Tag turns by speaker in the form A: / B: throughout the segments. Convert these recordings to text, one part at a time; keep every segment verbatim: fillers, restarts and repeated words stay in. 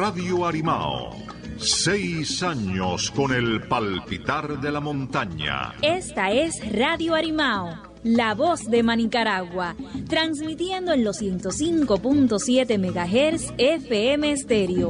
A: Radio Arimao. Seis años con el palpitar de la montaña.
B: Esta es Radio Arimao, la voz de Manicaragua, transmitiendo en los ciento cinco punto siete megahertz F M estéreo.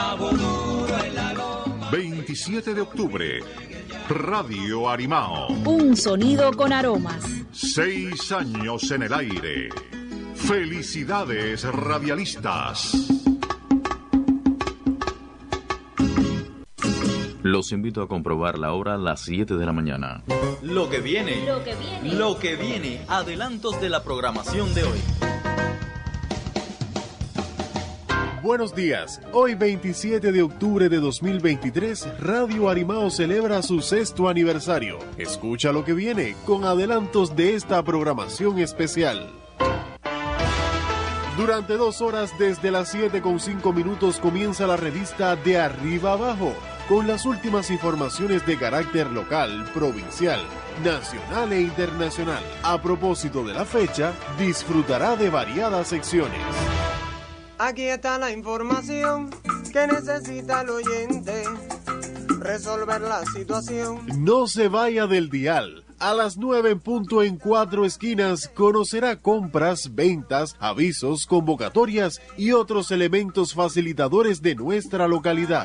A: veintisiete de octubre, Radio Arimao.
B: Un sonido con aromas.
A: Seis años en el aire. Felicidades, radialistas.
C: Los invito a comprobar la hora a las siete de la mañana.
D: Lo que viene.
B: Lo que viene.
D: Lo que viene. Adelantos de la programación de hoy.
E: Buenos días. Hoy veintisiete de octubre de dos mil veintitrés, Radio Arimao celebra su sexto aniversario. Escucha lo que viene con adelantos de esta programación especial. Durante dos horas desde las siete con cinco minutos comienza la revista De Arriba Abajo, con las últimas informaciones de carácter local, provincial, nacional e internacional. A propósito de la fecha, disfrutará de variadas secciones.
F: Aquí está la información que necesita el oyente, resolver la situación.
E: No se vaya del dial. A las nueve en punto en Cuatro Esquinas conocerá compras, ventas, avisos, convocatorias y otros elementos facilitadores de nuestra localidad.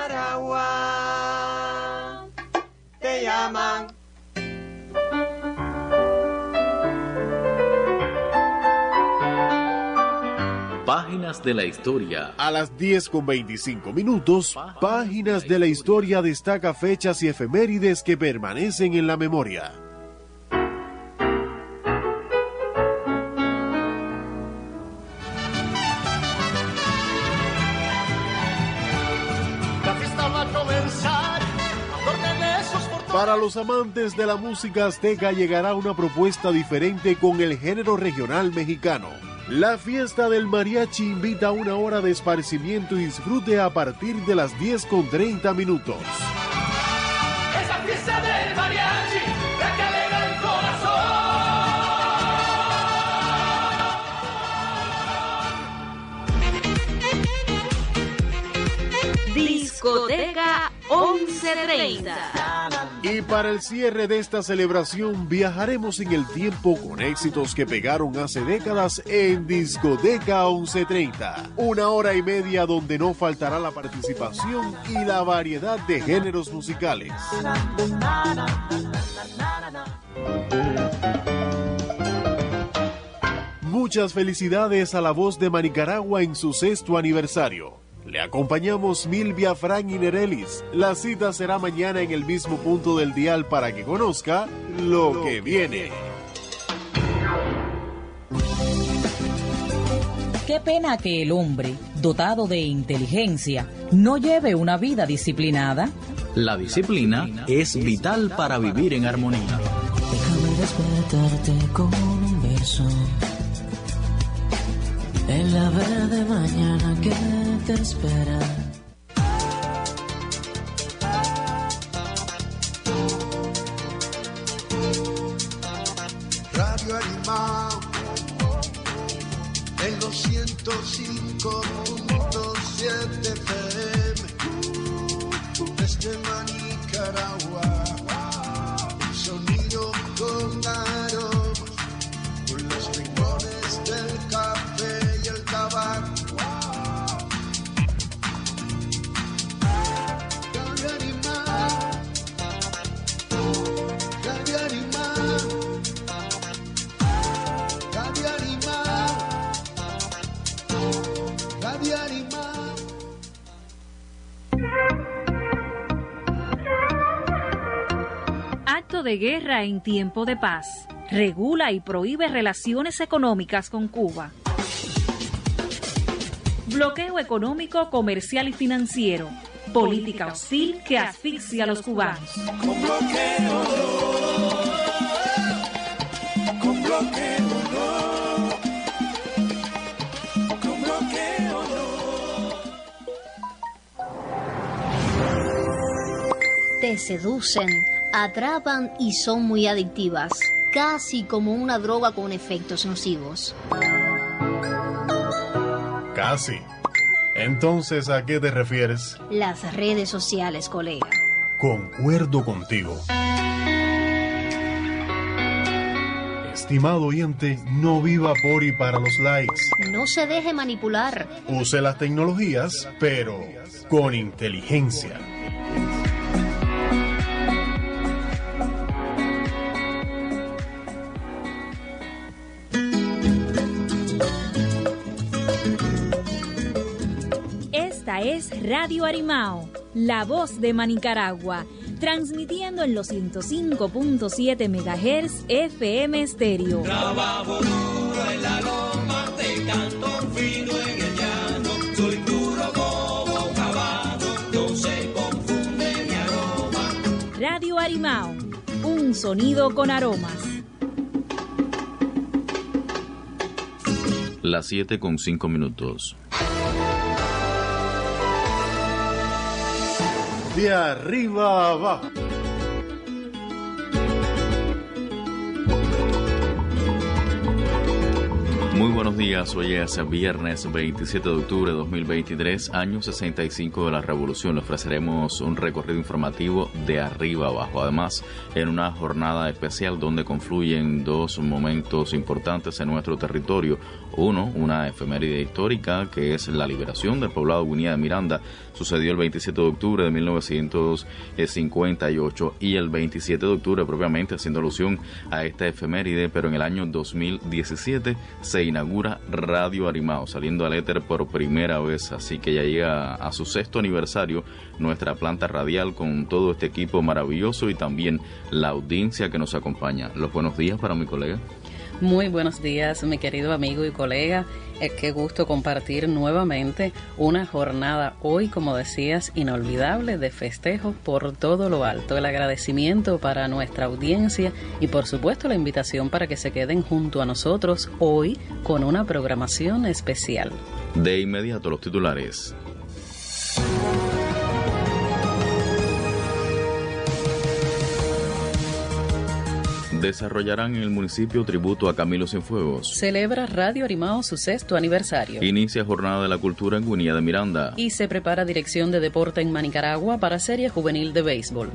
F: Nicaragua, te llaman.
C: Páginas de la historia.
E: A las diez con veinticinco minutos, Páginas de la Historia destaca fechas y efemérides que permanecen en la memoria. Para los amantes de la música azteca llegará una propuesta diferente con el género regional mexicano. La fiesta del mariachi invita a una hora de esparcimiento y disfrute a partir de las diez con treinta minutos.
G: Esa fiesta del mariachi, la que alegra el
B: corazón. Discoteca once treinta.
E: Y para el cierre de esta celebración viajaremos en el tiempo con éxitos que pegaron hace décadas en Discoteca once treinta. Una hora y media donde no faltará la participación y la variedad de géneros musicales. Muchas felicidades a la voz de Manicaragua en su sexto aniversario. Le acompañamos Milvia, Fran y Nerelis. La cita será mañana en el mismo punto del dial para que conozca lo que viene.
H: Qué pena que el hombre, dotado de inteligencia, no lleve una vida disciplinada.
D: La disciplina es vital para vivir en armonía.
I: Déjame despertarte con un beso en la verde mañana que te espera.
J: Radio Arimao en los ciento cinco punto siete F M desde Manicaragua, un sonido con aromas, con los rincones del café y el tabaco. Radio Arimao, Radio Arimao, Radio Arimao, Radio Arimao.
B: Acto de guerra en tiempo de paz. Regula y prohíbe relaciones económicas con Cuba. Bloqueo económico, comercial y financiero. Política hostil que asfixia a los cubanos.
G: Con bloqueo no, con bloqueo no, con bloqueo no.
K: Te seducen, atrapan y son muy adictivas, casi como una droga con efectos nocivos.
E: Casi. Entonces, ¿a qué te refieres?
K: Las redes sociales, colega.
E: Concuerdo contigo. Estimado oyente, no viva por y para los likes.
K: No se deje manipular.
E: Use las tecnologías, pero con inteligencia.
B: Esta es Radio Arimao, la voz de Manicaragua, transmitiendo en los ciento cinco punto siete megahertz F M estéreo.
G: Trabajo duro en la loma, de cantor fino en el llano, soy puro como caballo, no se confunde mi aroma.
B: Radio Arimao, un sonido con aromas.
C: Las siete con cinco minutos.
E: De arriba a abajo.
C: Muy buenos días, hoy es viernes veintisiete de octubre de dos mil veintitrés, año sesenta y cinco de la Revolución. Le ofreceremos un recorrido informativo de arriba abajo, además en una jornada especial donde confluyen dos momentos importantes en nuestro territorio. Uno, una efeméride histórica que es la liberación del poblado Guinea de Miranda, sucedió el veintisiete de octubre de mil novecientos cincuenta y ocho, y el veintisiete de octubre propiamente haciendo alusión a esta efeméride, pero en el año dos mil diecisiete se inaugura Radio Arimao, saliendo al éter por primera vez, así que ya llega a su sexto aniversario nuestra planta radial con todo este equipo maravilloso y también la audiencia que nos acompaña. Los buenos días para mi colega.
L: Muy buenos días, mi querido amigo y colega. Eh, qué gusto compartir nuevamente una jornada hoy, como decías, inolvidable de festejo por todo lo alto. El agradecimiento para nuestra audiencia y, por supuesto, la invitación para que se queden junto a nosotros hoy con una programación especial.
C: De inmediato, los titulares. Desarrollarán en el municipio tributo a Camilo Cienfuegos.
L: Celebra Radio Arimao su sexto aniversario.
C: Inicia Jornada de la Cultura en Guinea de Miranda.
L: Y se prepara Dirección de Deporte en Manicaragua para Serie Juvenil de Béisbol.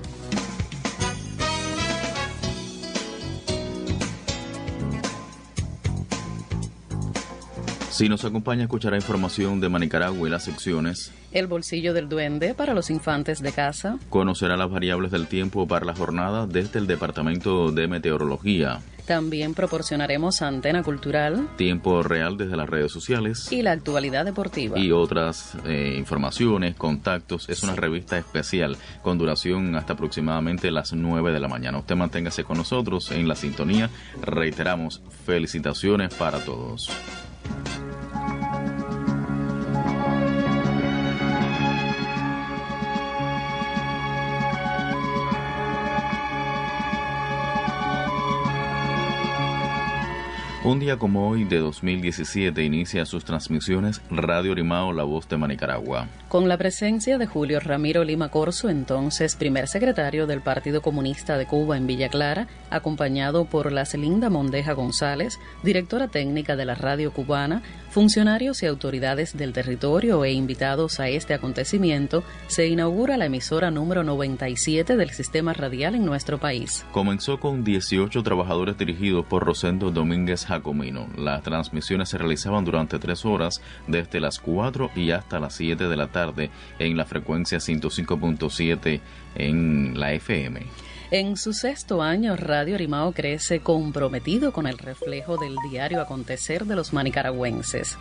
C: Si nos acompaña, escuchará información de Manicaragua y las secciones.
L: El bolsillo del duende para los infantes de casa.
C: Conocerá las variables del tiempo para la jornada desde el Departamento de Meteorología.
L: También proporcionaremos Antena Cultural.
C: Tiempo real desde las redes sociales.
L: Y la actualidad deportiva.
C: Y otras eh, informaciones, contactos. Es una revista especial con duración hasta aproximadamente las nueve de la mañana. Usted manténgase con nosotros en la sintonía. Reiteramos, felicitaciones para todos. Un día como hoy de dos mil diecisiete inicia sus transmisiones Radio Arimao, la voz de Manicaragua.
L: Con la presencia de Julio Ramiro Lima Corzo, entonces primer secretario del Partido Comunista de Cuba en Villa Clara, acompañado por la Celinda Mondeja González, directora técnica de la radio cubana, funcionarios y autoridades del territorio e invitados a este acontecimiento, se inaugura la emisora número noventa y siete del sistema radial en nuestro país.
C: Comenzó con dieciocho trabajadores dirigidos por Rosendo Domínguez Jacomino. Las transmisiones se realizaban durante tres horas, desde las cuatro y hasta las siete de la tarde, en la frecuencia ciento cinco punto siete en la F M.
L: En su sexto año, Radio Arimao crece comprometido con el reflejo del diario acontecer de los manicaragüenses.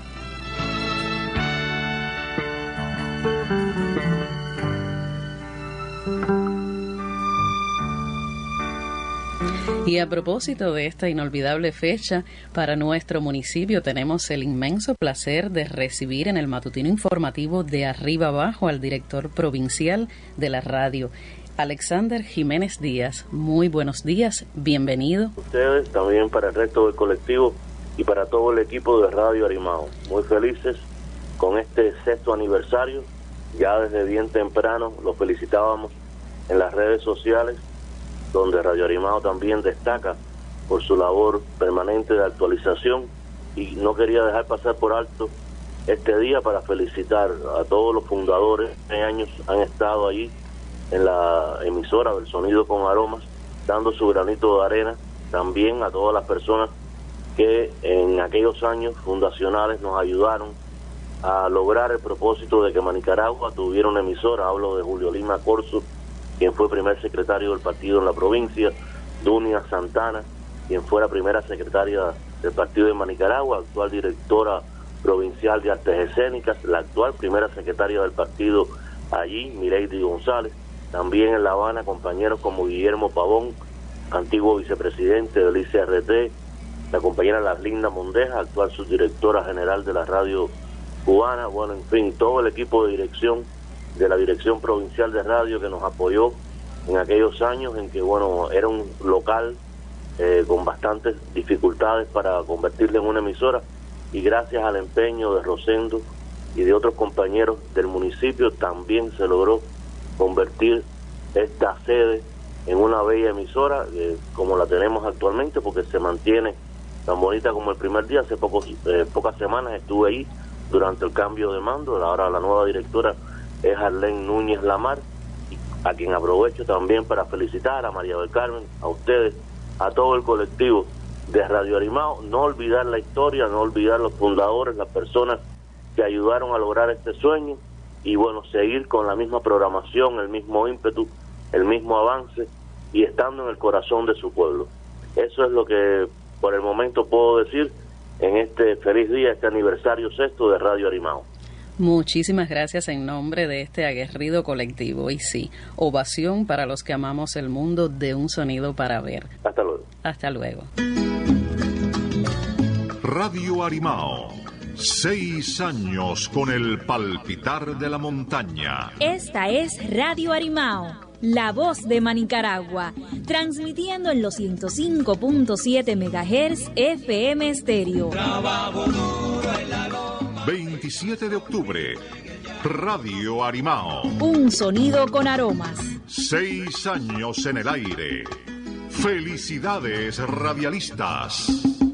L: Y a propósito de esta inolvidable fecha, para nuestro municipio tenemos el inmenso placer de recibir en el matutino informativo de Arriba Abajo al director provincial de la radio, Alexander Jiménez Díaz. Muy buenos días, bienvenido.
M: Ustedes, también para el resto del colectivo y para todo el equipo de Radio Arimao. Muy felices con este sexto aniversario. Ya desde bien temprano lo felicitábamos en las redes sociales, donde Radio Arimao también destaca por su labor permanente de actualización, y no quería dejar pasar por alto este día para felicitar a todos los fundadores. Tres años han estado allí en la emisora del Sonido con Aromas, dando su granito de arena. También a todas las personas que en aquellos años fundacionales nos ayudaron a lograr el propósito de que Manicaragua tuviera una emisora. Hablo de Julio Lima Corso, quien fue primer secretario del partido en la provincia, Dunia Santana, quien fue la primera secretaria del partido de Manicaragua, actual directora provincial de artes escénicas, la actual primera secretaria del partido allí, Mireidi González. También en La Habana, compañeros como Guillermo Pavón, antiguo vicepresidente del I C R T, la compañera Laslinda Mondeja, actual subdirectora general de la radio cubana. Bueno, en fin, todo el equipo de dirección de la Dirección Provincial de Radio que nos apoyó en aquellos años en que, bueno, era un local eh, con bastantes dificultades para convertirlo en una emisora, y gracias al empeño de Rosendo y de otros compañeros del municipio también se logró convertir esta sede en una bella emisora eh, como la tenemos actualmente, porque se mantiene tan bonita como el primer día. Hace pocos, eh, pocas semanas estuve ahí durante el cambio de mando. Ahora la nueva directora es Arlene Núñez Lamar, a quien aprovecho también para felicitar, a María del Carmen, a ustedes, a todo el colectivo de Radio Arimao. No olvidar la historia, no olvidar los fundadores, las personas que ayudaron a lograr este sueño, y bueno, seguir con la misma programación, el mismo ímpetu, el mismo avance, y estando en el corazón de su pueblo. Eso es lo que por el momento puedo decir en este feliz día, este aniversario sexto de Radio Arimao.
L: Muchísimas gracias en nombre de este aguerrido colectivo. Y sí, ovación para los que amamos el mundo de un sonido para ver.
M: Hasta luego.
L: Hasta luego.
A: Radio Arimao. Seis años con el palpitar de la montaña.
B: Esta es Radio Arimao, la voz de Manicaragua, transmitiendo en los ciento cinco punto siete megahertz F M estéreo.
A: veintisiete de octubre, Radio Arimao.
B: Un sonido con aromas.
A: Seis años en el aire. Felicidades, radialistas.